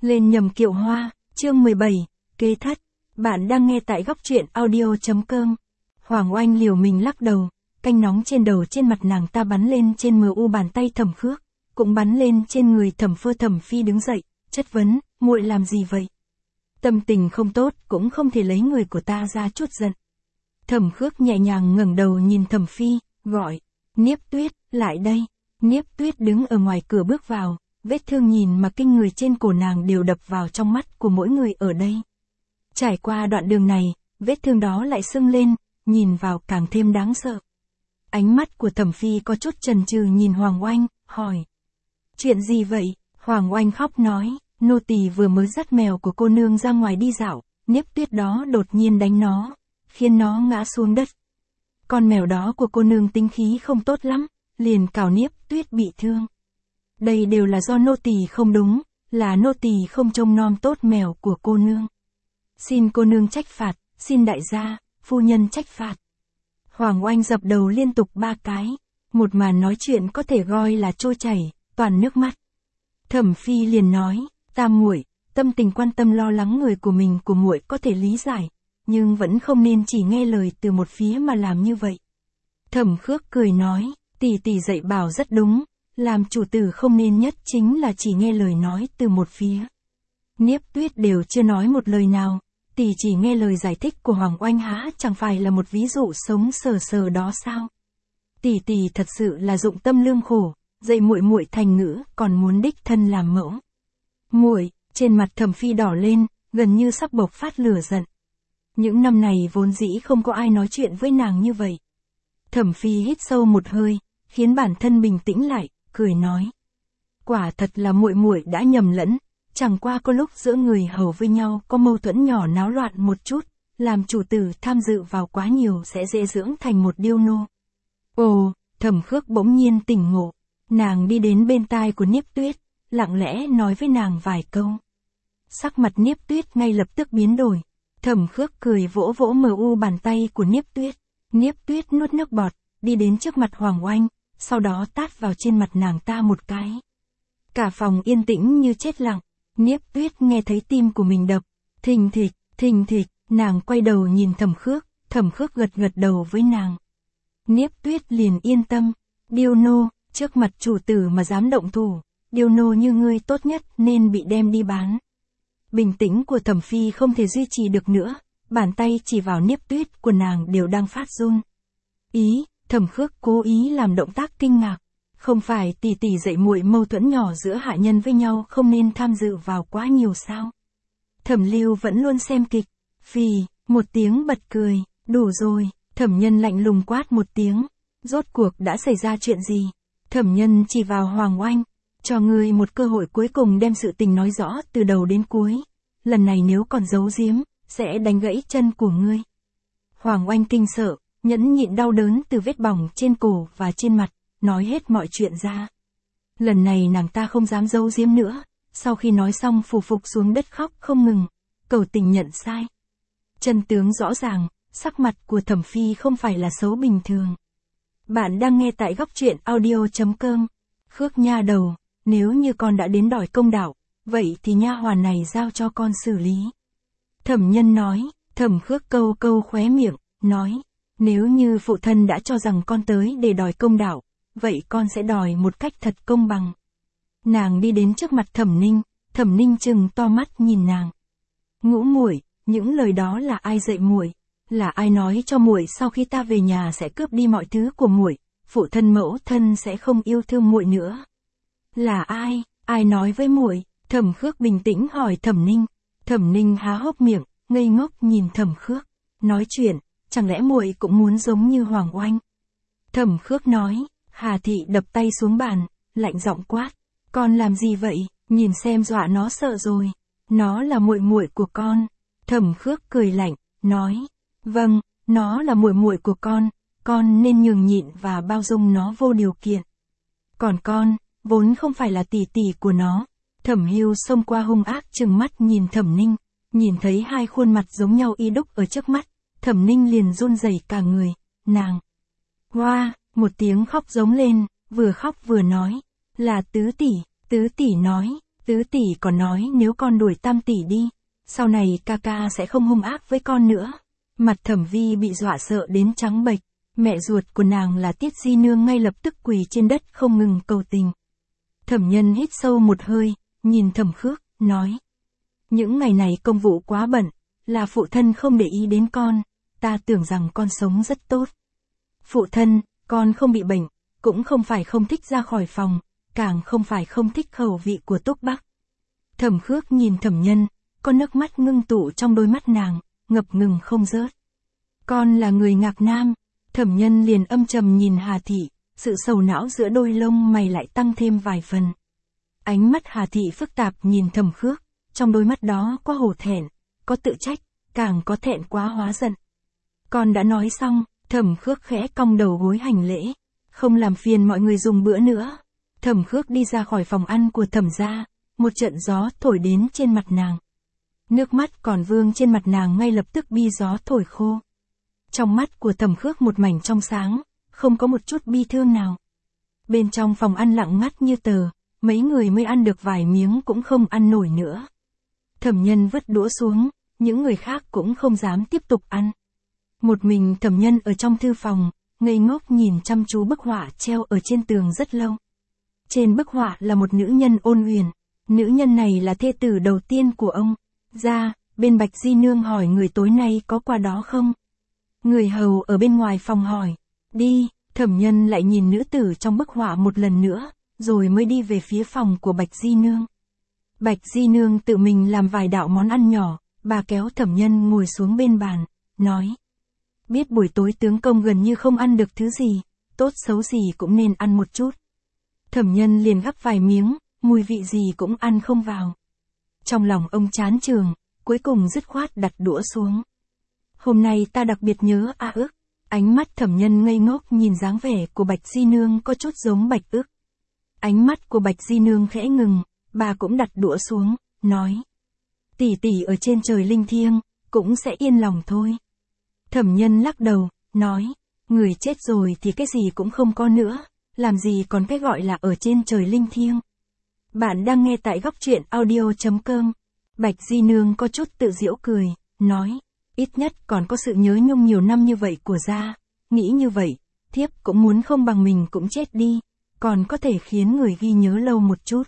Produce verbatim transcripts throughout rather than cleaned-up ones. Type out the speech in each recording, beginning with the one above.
Lên nhầm kiệu hoa, chương mười bảy, kế thất. Bạn đang nghe tại góc truyện audio.com. Hoàng Oanh liều mình lắc đầu, canh nóng trên đầu trên mặt nàng ta bắn lên trên mờ u bàn tay Thẩm Khước, cũng bắn lên trên người Thẩm Phơ. Thẩm Phi đứng dậy, chất vấn, muội làm gì vậy? Tâm tình không tốt, cũng không thể lấy người của ta ra chút giận. Thẩm Khước nhẹ nhàng ngẩng đầu nhìn Thẩm Phi, gọi, Niếp Tuyết, lại đây. Niếp Tuyết đứng ở ngoài cửa bước vào, vết thương nhìn mà kinh người trên cổ nàng đều đập vào trong mắt của mỗi người ở đây. Trải qua đoạn đường này, vết thương đó lại sưng lên, nhìn vào càng thêm đáng sợ. Ánh mắt của Thẩm Phi có chút chần chừ nhìn Hoàng Oanh, hỏi. Chuyện gì vậy? Hoàng Oanh khóc nói, nô tỳ vừa mới dắt mèo của cô nương ra ngoài đi dạo, Niếp Tuyết đó đột nhiên đánh nó, khiến nó ngã xuống đất. Con mèo đó của cô nương tính khí không tốt lắm, liền cào Niếp Tuyết bị thương. Đây đều là do nô tỳ không đúng, là nô tỳ không trông nom tốt mèo của cô nương. Xin cô nương trách phạt, xin đại gia, phu nhân trách phạt. Hoàng Oanh dập đầu liên tục ba cái, một màn nói chuyện có thể gọi là trôi chảy, toàn nước mắt. Thẩm Phi liền nói, Tam muội, tâm tình quan tâm lo lắng người của mình của muội có thể lý giải, nhưng vẫn không nên chỉ nghe lời từ một phía mà làm như vậy. Thẩm Khước cười nói, tỷ tỷ dạy bảo rất đúng, làm chủ tử không nên nhất chính là chỉ nghe lời nói từ một phía. Niếp Tuyết đều chưa nói một lời nào, tỷ chỉ nghe lời giải thích của Hoàng Oanh há chẳng phải là một ví dụ sống sờ sờ đó sao? Tỷ tỷ thật sự là dụng tâm lương khổ, dạy muội muội thành ngữ, còn muốn đích thân làm mẫu. Muội, trên mặt Thẩm Phi đỏ lên, gần như sắp bộc phát lửa giận. Những năm này vốn dĩ không có ai nói chuyện với nàng như vậy. Thẩm Phi hít sâu một hơi, khiến bản thân bình tĩnh lại, cười nói. Quả thật là muội muội đã nhầm lẫn, chẳng qua có lúc giữa người hầu với nhau có mâu thuẫn nhỏ náo loạn một chút, làm chủ tử tham dự vào quá nhiều sẽ dễ dưỡng thành một điêu nô. Ồ, Thẩm Khước bỗng nhiên tỉnh ngộ, nàng đi đến bên tai của Niếp Tuyết, lặng lẽ nói với nàng vài câu. Sắc mặt Niếp Tuyết ngay lập tức biến đổi, Thẩm Khước cười vỗ vỗ mờ u bàn tay của Niếp Tuyết, Niếp Tuyết nuốt nước bọt, đi đến trước mặt Hoàng Oanh, sau đó tát vào trên mặt nàng ta một cái. Cả phòng yên tĩnh như chết lặng, Niếp Tuyết nghe thấy tim của mình đập, thình thịch, thình thịch, nàng quay đầu nhìn Thẩm Khước, Thẩm Khước gật gật đầu với nàng. Niếp Tuyết liền yên tâm, điêu nô, trước mặt chủ tử mà dám động thủ, điêu nô như ngươi tốt nhất nên bị đem đi bán. Bình tĩnh của Thẩm Phi không thể duy trì được nữa, bàn tay chỉ vào Niếp Tuyết của nàng đều đang phát run. Ý, Thẩm Khước cố ý làm động tác kinh ngạc, không phải tỷ tỷ dạy muội mâu thuẫn nhỏ giữa hạ nhân với nhau không nên tham dự vào quá nhiều sao? Thẩm Lưu vẫn luôn xem kịch, phì, một tiếng bật cười, đủ rồi, Thẩm Nhân lạnh lùng quát một tiếng, rốt cuộc đã xảy ra chuyện gì? Thẩm Nhân chỉ vào Hoàng Oanh, cho ngươi một cơ hội cuối cùng đem sự tình nói rõ từ đầu đến cuối, lần này nếu còn giấu giếm, sẽ đánh gãy chân của ngươi. Hoàng Oanh kinh sợ, nhẫn nhịn đau đớn từ vết bỏng trên cổ và trên mặt, nói hết mọi chuyện ra. Lần này nàng ta không dám giấu giếm nữa, sau khi nói xong phù phục xuống đất khóc không ngừng, cầu tình nhận sai. Chân tướng rõ ràng, sắc mặt của Thẩm Phi không phải là xấu bình thường. Bạn đang nghe tại góc truyện audio.com. Khước nha đầu, nếu như con đã đến đòi công đạo, vậy thì nha hoàn này giao cho con xử lý. Thẩm Nhân nói, Thẩm Khước câu câu khóe miệng, nói, nếu như phụ thân đã cho rằng con tới để đòi công đạo, vậy con sẽ đòi một cách thật công bằng. Nàng đi đến trước mặt Thẩm Ninh, Thẩm Ninh trừng to mắt nhìn nàng. Ngũ muội, những lời đó là ai dạy muội? Là ai nói cho muội sau khi ta về nhà sẽ cướp đi mọi thứ của muội, phụ thân mẫu thân sẽ không yêu thương muội nữa? Là ai? Ai nói với muội? Thẩm Khước bình tĩnh hỏi Thẩm Ninh. Thẩm Ninh há hốc miệng, ngây ngốc nhìn Thẩm Khước, nói chuyện, chẳng lẽ muội cũng muốn giống như Hoàng Oanh? Thẩm Khước nói. Hà Thị đập tay xuống bàn, lạnh giọng quát, con làm gì vậy? Nhìn xem dọa nó sợ rồi. Nó là muội muội của con. Thẩm Khước cười lạnh, nói, vâng, nó là muội muội của con, con nên nhường nhịn và bao dung nó vô điều kiện. Còn con, vốn không phải là tỷ tỷ của nó. Thẩm Hưu xông qua hung ác trừng mắt nhìn Thẩm Ninh, nhìn thấy hai khuôn mặt giống nhau y đúc ở trước mắt, Thẩm Ninh liền run rẩy cả người, nàng. Hoa, một tiếng khóc giống lên, vừa khóc vừa nói, là tứ tỷ, tứ tỷ nói, Tứ tỷ còn nói nếu con đuổi tam tỷ đi, sau này ca ca sẽ không hung ác với con nữa. Mặt Thẩm Vi bị dọa sợ đến trắng bệch, mẹ ruột của nàng là Tiết Di Nương ngay lập tức quỳ trên đất không ngừng cầu tình. Thẩm Nhân hít sâu một hơi, nhìn Thẩm Khước, nói. Những ngày này công vụ quá bận, là phụ thân không để ý đến con, ta tưởng rằng con sống rất tốt. Phụ thân, con không bị bệnh, cũng không phải không thích ra khỏi phòng, càng không phải không thích khẩu vị của Túc Bắc. Thẩm Khước nhìn Thẩm Nhân, con nước mắt ngưng tụ trong đôi mắt nàng, ngập ngừng không rớt. Con là người Ngạc Nam. Thẩm Nhân liền âm trầm nhìn Hà Thị, sự sầu não giữa đôi lông mày lại tăng thêm vài phần. Ánh mắt Hà Thị phức tạp nhìn Thẩm Khước, trong đôi mắt đó có hổ thẹn, có tự trách, càng có thẹn quá hóa giận. Con đã nói xong, Thẩm Khước khẽ cong đầu gối hành lễ, không làm phiền mọi người dùng bữa nữa. Thẩm Khước đi ra khỏi phòng ăn của Thẩm gia, một trận gió thổi đến trên mặt nàng. Nước mắt còn vương trên mặt nàng ngay lập tức bi gió thổi khô. Trong mắt của Thẩm Khước một mảnh trong sáng, không có một chút bi thương nào. Bên trong phòng ăn lặng ngắt như tờ, mấy người mới ăn được vài miếng cũng không ăn nổi nữa. Thẩm Nhân vứt đũa xuống, những người khác cũng không dám tiếp tục ăn. Một mình Thẩm Nhân ở trong thư phòng, ngây ngốc nhìn chăm chú bức họa treo ở trên tường rất lâu. Trên bức họa là một nữ nhân ôn huyền, nữ nhân này là thê tử đầu tiên của ông. Ra, bên Bạch Di Nương hỏi người tối nay có qua đó không? Người hầu ở bên ngoài phòng hỏi. Đi, Thẩm Nhân lại nhìn nữ tử trong bức họa một lần nữa, rồi mới đi về phía phòng của Bạch Di Nương. Bạch Di Nương tự mình làm vài đạo món ăn nhỏ, bà kéo Thẩm Nhân ngồi xuống bên bàn, nói. Biết buổi tối tướng công gần như không ăn được thứ gì, tốt xấu gì cũng nên ăn một chút. Thẩm Nhân liền gắp vài miếng, mùi vị gì cũng ăn không vào. Trong lòng ông chán chường, cuối cùng dứt khoát đặt đũa xuống. Hôm nay ta đặc biệt nhớ A Ức. Ánh mắt Thẩm Nhân ngây ngốc nhìn dáng vẻ của Bạch Di Nương có chút giống Bạch Ức. Ánh mắt của Bạch Di Nương khẽ ngừng, bà cũng đặt đũa xuống, nói. Tỷ tỷ ở trên trời linh thiêng, cũng sẽ yên lòng thôi. Thẩm Nhân lắc đầu, nói. Người chết rồi thì cái gì cũng không có nữa, làm gì còn cái gọi là ở trên trời linh thiêng. Bạn đang nghe tại góc truyện audio chấm com. Bạch Di Nương có chút tự giễu cười, nói. Ít nhất còn có sự nhớ nhung nhiều năm như vậy của gia. Nghĩ như vậy, thiếp cũng muốn không bằng mình cũng chết đi, còn có thể khiến người ghi nhớ lâu một chút.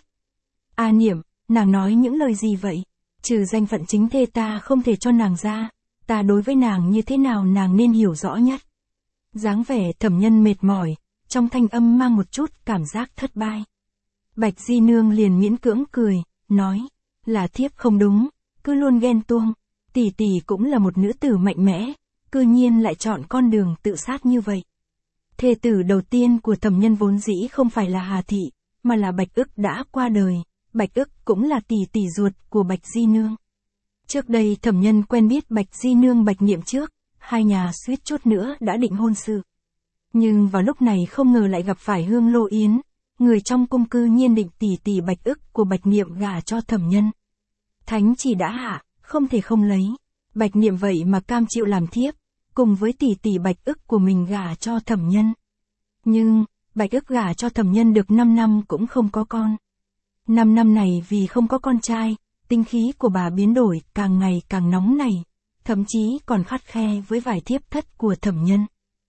A Niệm, nàng nói những lời gì vậy? Trừ danh phận chính thê ta không thể cho nàng ra, ta đối với nàng như thế nào nàng nên hiểu rõ nhất. Dáng vẻ Thẩm Nhân mệt mỏi, trong thanh âm mang một chút cảm giác thất bại. Bạch Di Nương liền miễn cưỡng cười, nói. Là thiếp không đúng, cứ luôn ghen tuông. Tỷ tỷ cũng là một nữ tử mạnh mẽ, cư nhiên lại chọn con đường tự sát như vậy. Thê tử đầu tiên của Thẩm Nhân vốn dĩ không phải là Hà Thị, mà là Bạch Ức đã qua đời. Bạch Ức cũng là tỷ tỷ ruột của Bạch Di Nương. Trước đây Thẩm Nhân quen biết Bạch Di Nương Bạch Niệm trước, hai nhà suýt chút nữa đã định hôn sự. Nhưng vào lúc này không ngờ lại gặp phải Hương Lô Yến, người trong cung cư nhiên định tỷ tỷ Bạch Ức của Bạch Niệm gả cho Thẩm Nhân. Thánh chỉ đã hạ, không thể không lấy. Bạch Niệm vậy mà cam chịu làm thiếp, cùng với tỷ tỷ Bạch Ức của mình gả cho Thẩm Nhân. Nhưng, Bạch Ức gả cho Thẩm Nhân được năm năm cũng không có con. năm năm này vì không có con trai, tinh khí của bà biến đổi càng ngày càng nóng nảy, thậm chí còn khắt khe với vài thiếp thất của Thẩm Nhân.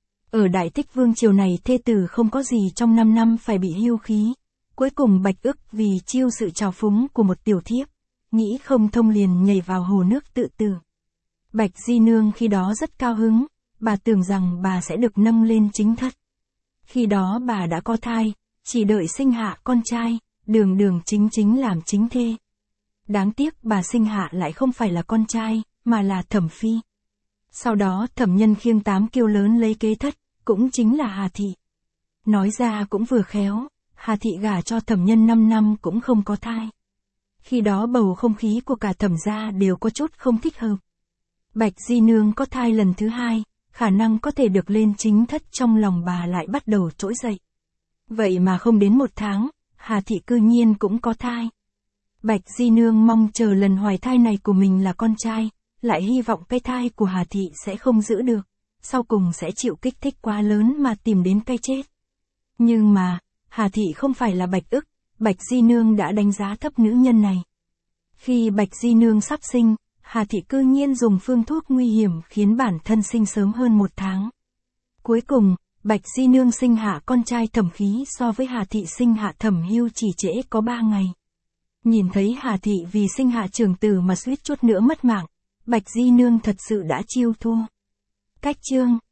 Ở Đại Tích Vương triều này thê tử không có gì trong năm năm phải bị hưu khí. Cuối cùng Bạch Ức vì chiêu sự trào phúng của một tiểu thiếp, nghĩ không thông liền nhảy vào hồ nước tự tử. Bạch Di Nương khi đó rất cao hứng, bà tưởng rằng bà sẽ được nâng lên chính thất. Khi đó bà đã có thai, chỉ đợi sinh hạ con trai, đường đường chính chính làm chính thê. Đáng tiếc bà sinh hạ lại không phải là con trai, mà là Thẩm Phi. Sau đó Thẩm Nhân khiêng tám kiêu lớn lấy kế thất, cũng chính là Hà Thị. Nói ra cũng vừa khéo, Hà Thị gả cho Thẩm Nhân năm năm cũng không có thai. Khi đó bầu không khí của cả Thẩm gia đều có chút không thích hợp. Bạch Di Nương có thai lần thứ hai, khả năng có thể được lên chính thất trong lòng bà lại bắt đầu trỗi dậy. Vậy mà không đến một tháng, Hà Thị cư nhiên cũng có thai. Bạch Di Nương mong chờ lần hoài thai này của mình là con trai, lại hy vọng cái thai của Hà Thị sẽ không giữ được, sau cùng sẽ chịu kích thích quá lớn mà tìm đến cái chết. Nhưng mà, Hà Thị không phải là Bạch Ức, Bạch Di Nương đã đánh giá thấp nữ nhân này. Khi Bạch Di Nương sắp sinh, Hà Thị cư nhiên dùng phương thuốc nguy hiểm khiến bản thân sinh sớm hơn một tháng. Cuối cùng, Bạch Di Nương sinh hạ con trai Thẩm Khí so với Hà Thị sinh hạ Thẩm Hưu chỉ trễ có ba ngày. Nhìn thấy Hà Thị vì sinh hạ trưởng tử mà suýt chút nữa mất mạng, Bạch Di Nương thật sự đã chiêu thua. Cách chương